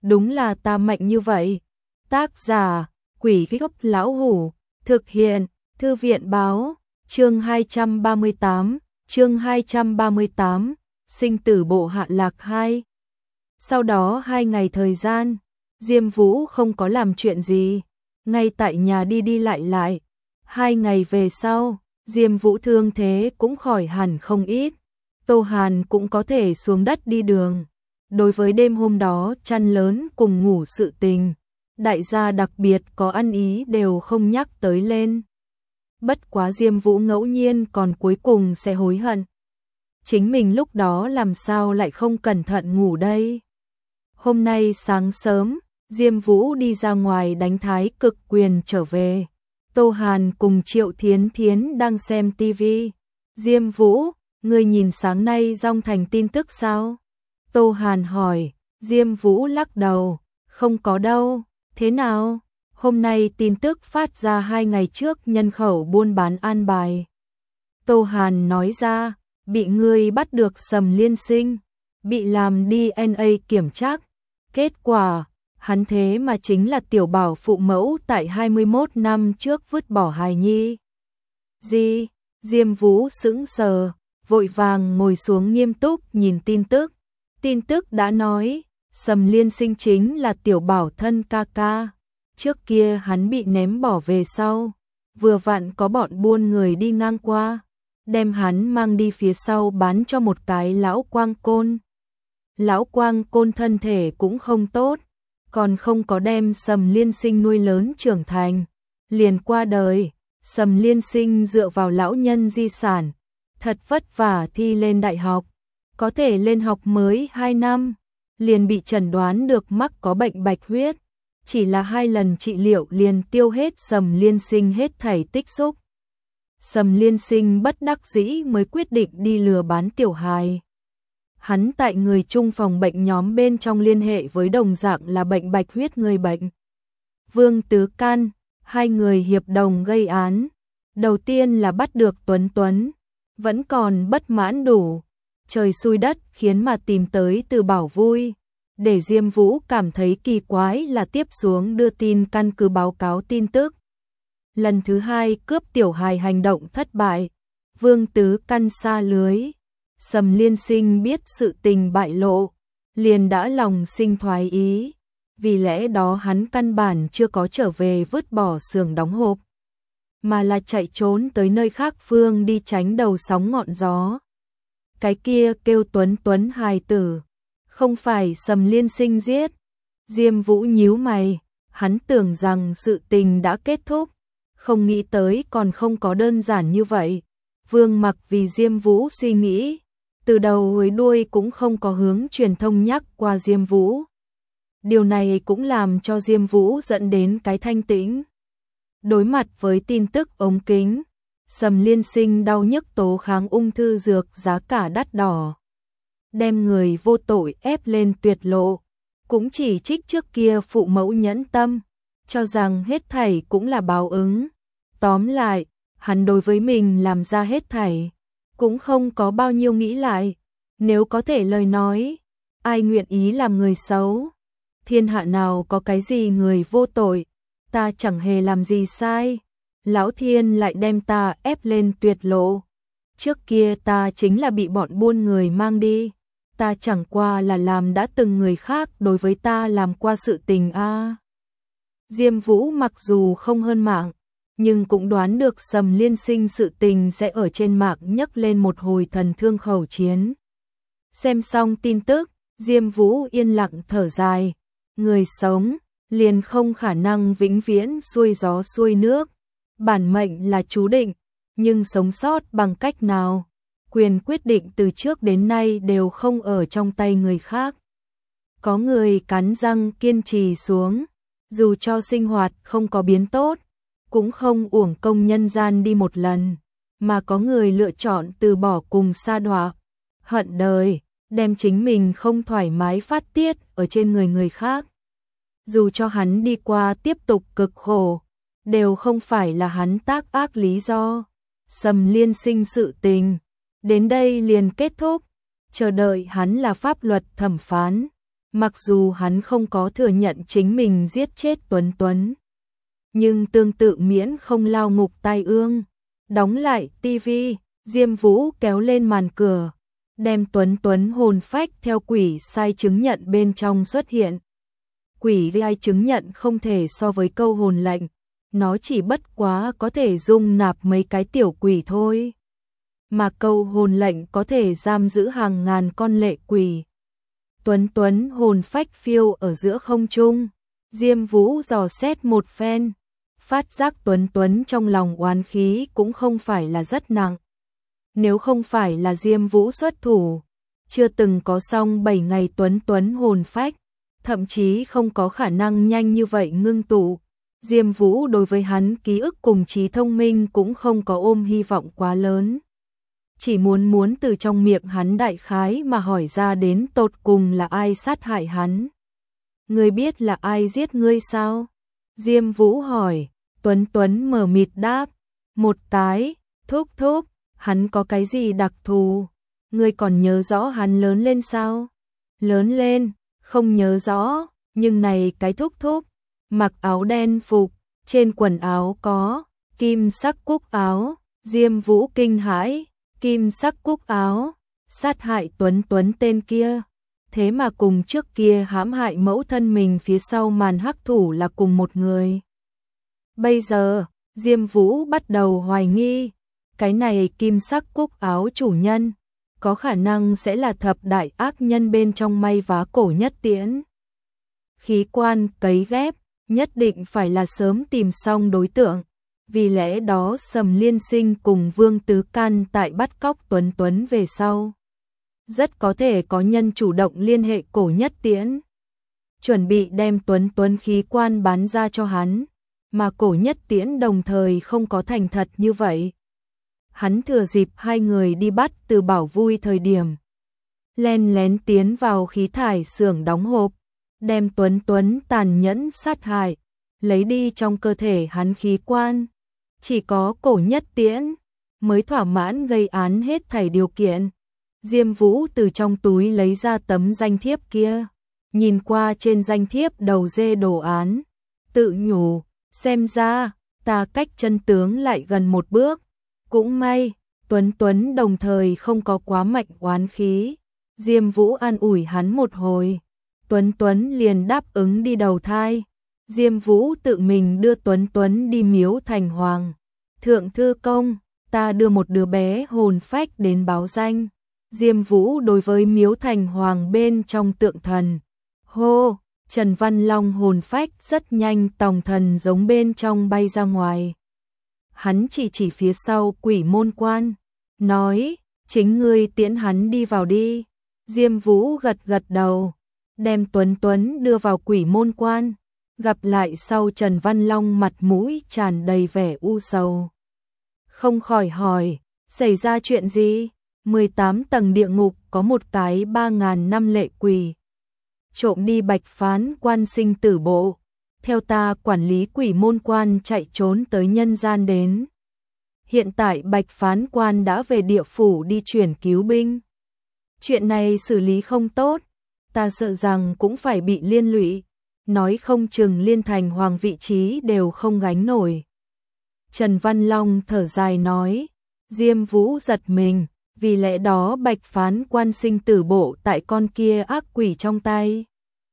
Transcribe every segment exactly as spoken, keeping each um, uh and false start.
đúng là ta mạnh như vậy. Tác giả, Quỷ Gốc Lão Hủ, thực hiện, Thư viện Báo, chương hai trăm ba mươi tám, chương hai trăm ba mươi tám, sinh tử bộ hạ lạc hai. Sau đó hai ngày thời gian, Diêm Vũ không có làm chuyện gì, ngay tại nhà đi đi lại lại. Hai ngày về sau, Diêm Vũ thương thế cũng khỏi hẳn không ít. Tô Hàn cũng có thể xuống đất đi đường. Đối với đêm hôm đó chăn lớn cùng ngủ sự tình, đại gia đặc biệt có ăn ý đều không nhắc tới lên. Bất quá Diêm Vũ ngẫu nhiên còn cuối cùng sẽ hối hận. Chính mình lúc đó làm sao lại không cẩn thận ngủ đây. Hôm nay sáng sớm, Diêm Vũ đi ra ngoài đánh thái cực quyền trở về. Tô Hàn cùng Triệu Thiến Thiến đang xem tivi. Diêm Vũ, ngươi nhìn sáng nay Dong Thành tin tức sao? Tô Hàn hỏi. Diêm Vũ lắc đầu, không có đâu. Thế nào? Hôm nay tin tức phát ra hai ngày trước nhân khẩu buôn bán an bài. Tô Hàn nói ra, bị ngươi bắt được Sầm Liên Sinh, bị làm đê en a kiểm tra. Kết quả, hắn thế mà chính là tiểu bảo phụ mẫu tại hai mươi mốt năm trước vứt bỏ hài nhi. Gì? Diêm Vũ sững sờ, vội vàng ngồi xuống nghiêm túc nhìn tin tức. Tin tức đã nói, Sầm Liên Sinh chính là tiểu bảo thân ca ca. Trước kia hắn bị ném bỏ về sau, vừa vặn có bọn buôn người đi ngang qua, đem hắn mang đi phía sau bán cho một cái lão quang côn. Lão quang côn thân thể cũng không tốt, còn không có đem Sầm Liên Sinh nuôi lớn trưởng thành, liền qua đời. Sầm Liên Sinh dựa vào lão nhân di sản, thật vất vả thi lên đại học, có thể lên học mới hai năm, liền bị chẩn đoán được mắc có bệnh bạch huyết. Chỉ là hai lần trị liệu liền tiêu hết Sầm Liên Sinh hết thảy tích xúc. Sầm Liên Sinh bất đắc dĩ mới quyết định đi lừa bán tiểu hài. Hắn tại người chung phòng bệnh nhóm bên trong liên hệ với đồng dạng là bệnh bạch huyết người bệnh Vương Tứ Can, hai người hiệp đồng gây án. Đầu tiên là bắt được Tuấn Tuấn, vẫn còn bất mãn đủ, trời xui đất khiến mà tìm tới Từ Bảo vui. Để Diêm Vũ cảm thấy kỳ quái là tiếp xuống đưa tin căn cứ báo cáo tin tức. Lần thứ hai cướp tiểu hài hành động thất bại, Vương Tứ Căn xa lưới. Sầm Liên Sinh biết sự tình bại lộ, liền đã lòng sinh thoái ý, vì lẽ đó hắn căn bản chưa có trở về vứt bỏ xưởng đóng hộp, mà là chạy trốn tới nơi khác phương đi tránh đầu sóng ngọn gió. Cái kia kêu Tuấn Tuấn hài tử, không phải Sầm Liên Sinh giết. Diêm Vũ nhíu mày, hắn tưởng rằng sự tình đã kết thúc, không nghĩ tới còn không có đơn giản như vậy. Vương Mặc vì Diêm Vũ suy nghĩ, từ đầu cuối đuôi cũng không có hướng truyền thông nhắc qua Diêm Vũ. Điều này cũng làm cho Diêm Vũ dẫn đến cái thanh tĩnh. Đối mặt với tin tức ống kính, Sầm Liên Sinh đau nhức tố kháng ung thư dược giá cả đắt đỏ, đem người vô tội ép lên tuyệt lộ, cũng chỉ trích trước kia phụ mẫu nhẫn tâm, cho rằng hết thảy cũng là báo ứng. Tóm lại, hắn đối với mình làm ra hết thảy, cũng không có bao nhiêu nghĩ lại. Nếu có thể lời nói, ai nguyện ý làm người xấu? Thiên hạ nào có cái gì người vô tội, ta chẳng hề làm gì sai. Lão Thiên lại đem ta ép lên tuyệt lộ. Trước kia ta chính là bị bọn buôn người mang đi, ta chẳng qua là làm đã từng người khác đối với ta làm qua sự tình a. À. Diêm Vũ mặc dù không hơn mạng, nhưng cũng đoán được Sầm Liên Sinh sự tình sẽ ở trên mạng nhấc lên một hồi thần thương khẩu chiến. Xem xong tin tức, Diêm Vũ yên lặng thở dài, người sống liền không khả năng vĩnh viễn xuôi gió xuôi nước, bản mệnh là chú định, nhưng sống sót bằng cách nào? Quyền quyết định từ trước đến nay đều không ở trong tay người khác. Có người cắn răng kiên trì xuống, dù cho sinh hoạt không có biến tốt, cũng không uổng công nhân gian đi một lần, mà có người lựa chọn từ bỏ cùng sa đọa, hận đời, đem chính mình không thoải mái phát tiết ở trên người người khác. Dù cho hắn đi qua tiếp tục cực khổ, đều không phải là hắn tác ác lý do. Sầm Liên Sinh sự tình đến đây liền kết thúc, chờ đợi hắn là pháp luật thẩm phán. Mặc dù hắn không có thừa nhận chính mình giết chết Tuấn Tuấn, nhưng tương tự miễn không lao ngục tai ương. Đóng lại tivi, Diêm Vũ kéo lên màn cửa, đem Tuấn Tuấn hồn phách theo quỷ sai chứng nhận bên trong xuất hiện. Quỷ sai chứng nhận không thể so với câu hồn lệnh, nó chỉ bất quá có thể dung nạp mấy cái tiểu quỷ thôi. Mà câu hồn lệnh có thể giam giữ hàng ngàn con lệ quỷ. Tuấn Tuấn hồn phách phiêu ở giữa không trung, Diêm Vũ dò xét một phen, phát giác Tuấn Tuấn trong lòng oán khí cũng không phải là rất nặng. Nếu không phải là Diêm Vũ xuất thủ, chưa từng có xong bảy ngày Tuấn Tuấn hồn phách, thậm chí không có khả năng nhanh như vậy ngưng tụ. Diêm Vũ đối với hắn ký ức cùng trí thông minh cũng không có ôm hy vọng quá lớn. Chỉ muốn muốn từ trong miệng hắn đại khái mà hỏi ra đến tột cùng là ai sát hại hắn. Ngươi biết là ai giết ngươi sao? Diêm Vũ hỏi. Tuấn Tuấn mờ mịt đáp. Một cái, thúc thúc, hắn có cái gì đặc thù? Ngươi còn nhớ rõ hắn lớn lên sao? Lớn lên, không nhớ rõ, nhưng này cái thúc thúc, mặc áo đen phục, trên quần áo có kim sắc cúc áo. Diêm Vũ kinh hãi, kim sắc cúc áo, sát hại Tuấn Tuấn tên kia, thế mà cùng trước kia hãm hại mẫu thân mình phía sau màn hắc thủ là cùng một người. Bây giờ, Diêm Vũ bắt đầu hoài nghi, cái này kim sắc cúc áo chủ nhân, có khả năng sẽ là thập đại ác nhân bên trong May Vá Cổ Nhất Tiễn. Khí quan cấy ghép, nhất định phải là sớm tìm xong đối tượng. Vì lẽ đó Sầm Liên Sinh cùng Vương Tứ Can tại bắt cóc Tuấn Tuấn về sau, rất có thể có nhân chủ động liên hệ Cổ Nhất Tiễn, chuẩn bị đem Tuấn Tuấn khí quan bán ra cho hắn, mà Cổ Nhất Tiễn đồng thời không có thành thật như vậy. Hắn thừa dịp hai người đi bắt Từ Bảo Vui thời điểm, len lén tiến vào khí thải xưởng đóng hộp, đem Tuấn Tuấn tàn nhẫn sát hại, lấy đi trong cơ thể hắn khí quan. Chỉ có Cổ Nhất Tiễn mới thỏa mãn gây án hết thảy điều kiện. Diêm Vũ từ trong túi lấy ra tấm danh thiếp kia, nhìn qua trên danh thiếp đầu dê đồ án, tự nhủ, xem ra ta cách chân tướng lại gần một bước. Cũng may, Tuấn Tuấn đồng thời không có quá mạnh oán khí. Diêm Vũ an ủi hắn một hồi, Tuấn Tuấn liền đáp ứng đi đầu thai. Diêm Vũ tự mình đưa Tuấn Tuấn đi Miếu Thành Hoàng. Thượng thư công, ta đưa một đứa bé hồn phách đến báo danh. Diêm Vũ đối với Miếu Thành Hoàng bên trong tượng thần. Hô, Trần Văn Long hồn phách rất nhanh tòng thần giống bên trong bay ra ngoài. Hắn chỉ chỉ phía sau Quỷ Môn Quan, nói, chính ngươi tiễn hắn đi vào đi. Diêm Vũ gật gật đầu, đem Tuấn Tuấn đưa vào Quỷ Môn Quan. Gặp lại sau Trần Văn Long mặt mũi tràn đầy vẻ u sầu. Không khỏi hỏi, xảy ra chuyện gì? mười tám tầng địa ngục có một cái ba ngàn năm lệ quỷ. Trộm đi Bạch Phán Quan sinh tử bộ. Theo ta quản lý Quỷ Môn Quan chạy trốn tới nhân gian đến. Hiện tại Bạch Phán Quan đã về địa phủ đi chuyển cứu binh. Chuyện này xử lý không tốt, ta sợ rằng cũng phải bị liên lụy. Nói không chừng Liên Thành Hoàng vị trí đều không gánh nổi. Trần Văn Long thở dài nói, Diêm Vũ giật mình, vì lẽ đó Bạch Phán Quan sinh tử bộ tại con kia ác quỷ trong tay.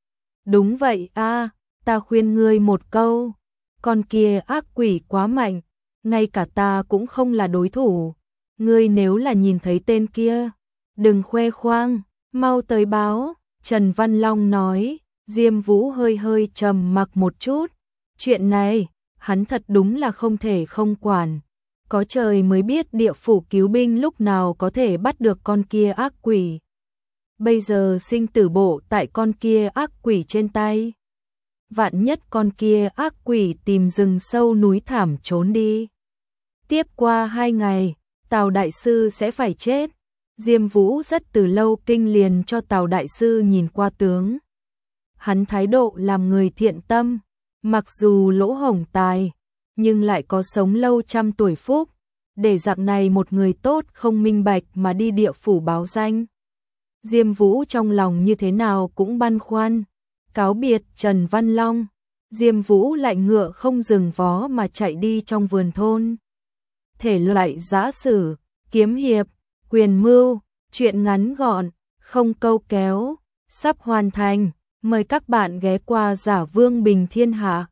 Đúng vậy a, ta khuyên ngươi một câu, con kia ác quỷ quá mạnh, ngay cả ta cũng không là đối thủ. Ngươi nếu là nhìn thấy tên kia, đừng khoe khoang, mau tới báo. Trần Văn Long nói. Diêm Vũ hơi hơi trầm mặc một chút. Chuyện này, hắn thật đúng là không thể không quản. Có trời mới biết địa phủ cứu binh lúc nào có thể bắt được con kia ác quỷ. Bây giờ sinh tử bộ tại con kia ác quỷ trên tay. Vạn nhất con kia ác quỷ tìm rừng sâu núi thảm trốn đi. Tiếp qua hai ngày, Tào Đại Sư sẽ phải chết. Diêm Vũ rất từ lâu kinh liền cho Tào Đại Sư nhìn qua tướng. Hắn thái độ làm người thiện tâm, mặc dù lỗ hổng tài, nhưng lại có sống lâu trăm tuổi phúc, để dạng này một người tốt không minh bạch mà đi địa phủ báo danh. Diêm Vũ trong lòng như thế nào cũng băn khoăn. Cáo biệt Trần Văn Long, Diêm Vũ lại ngựa không dừng vó mà chạy đi trong vườn thôn. Thể loại giã sử, kiếm hiệp, quyền mưu, truyện ngắn gọn, không câu kéo, sắp hoàn thành. Mời các bạn ghé qua Giả Vương Bình Thiên Hạ.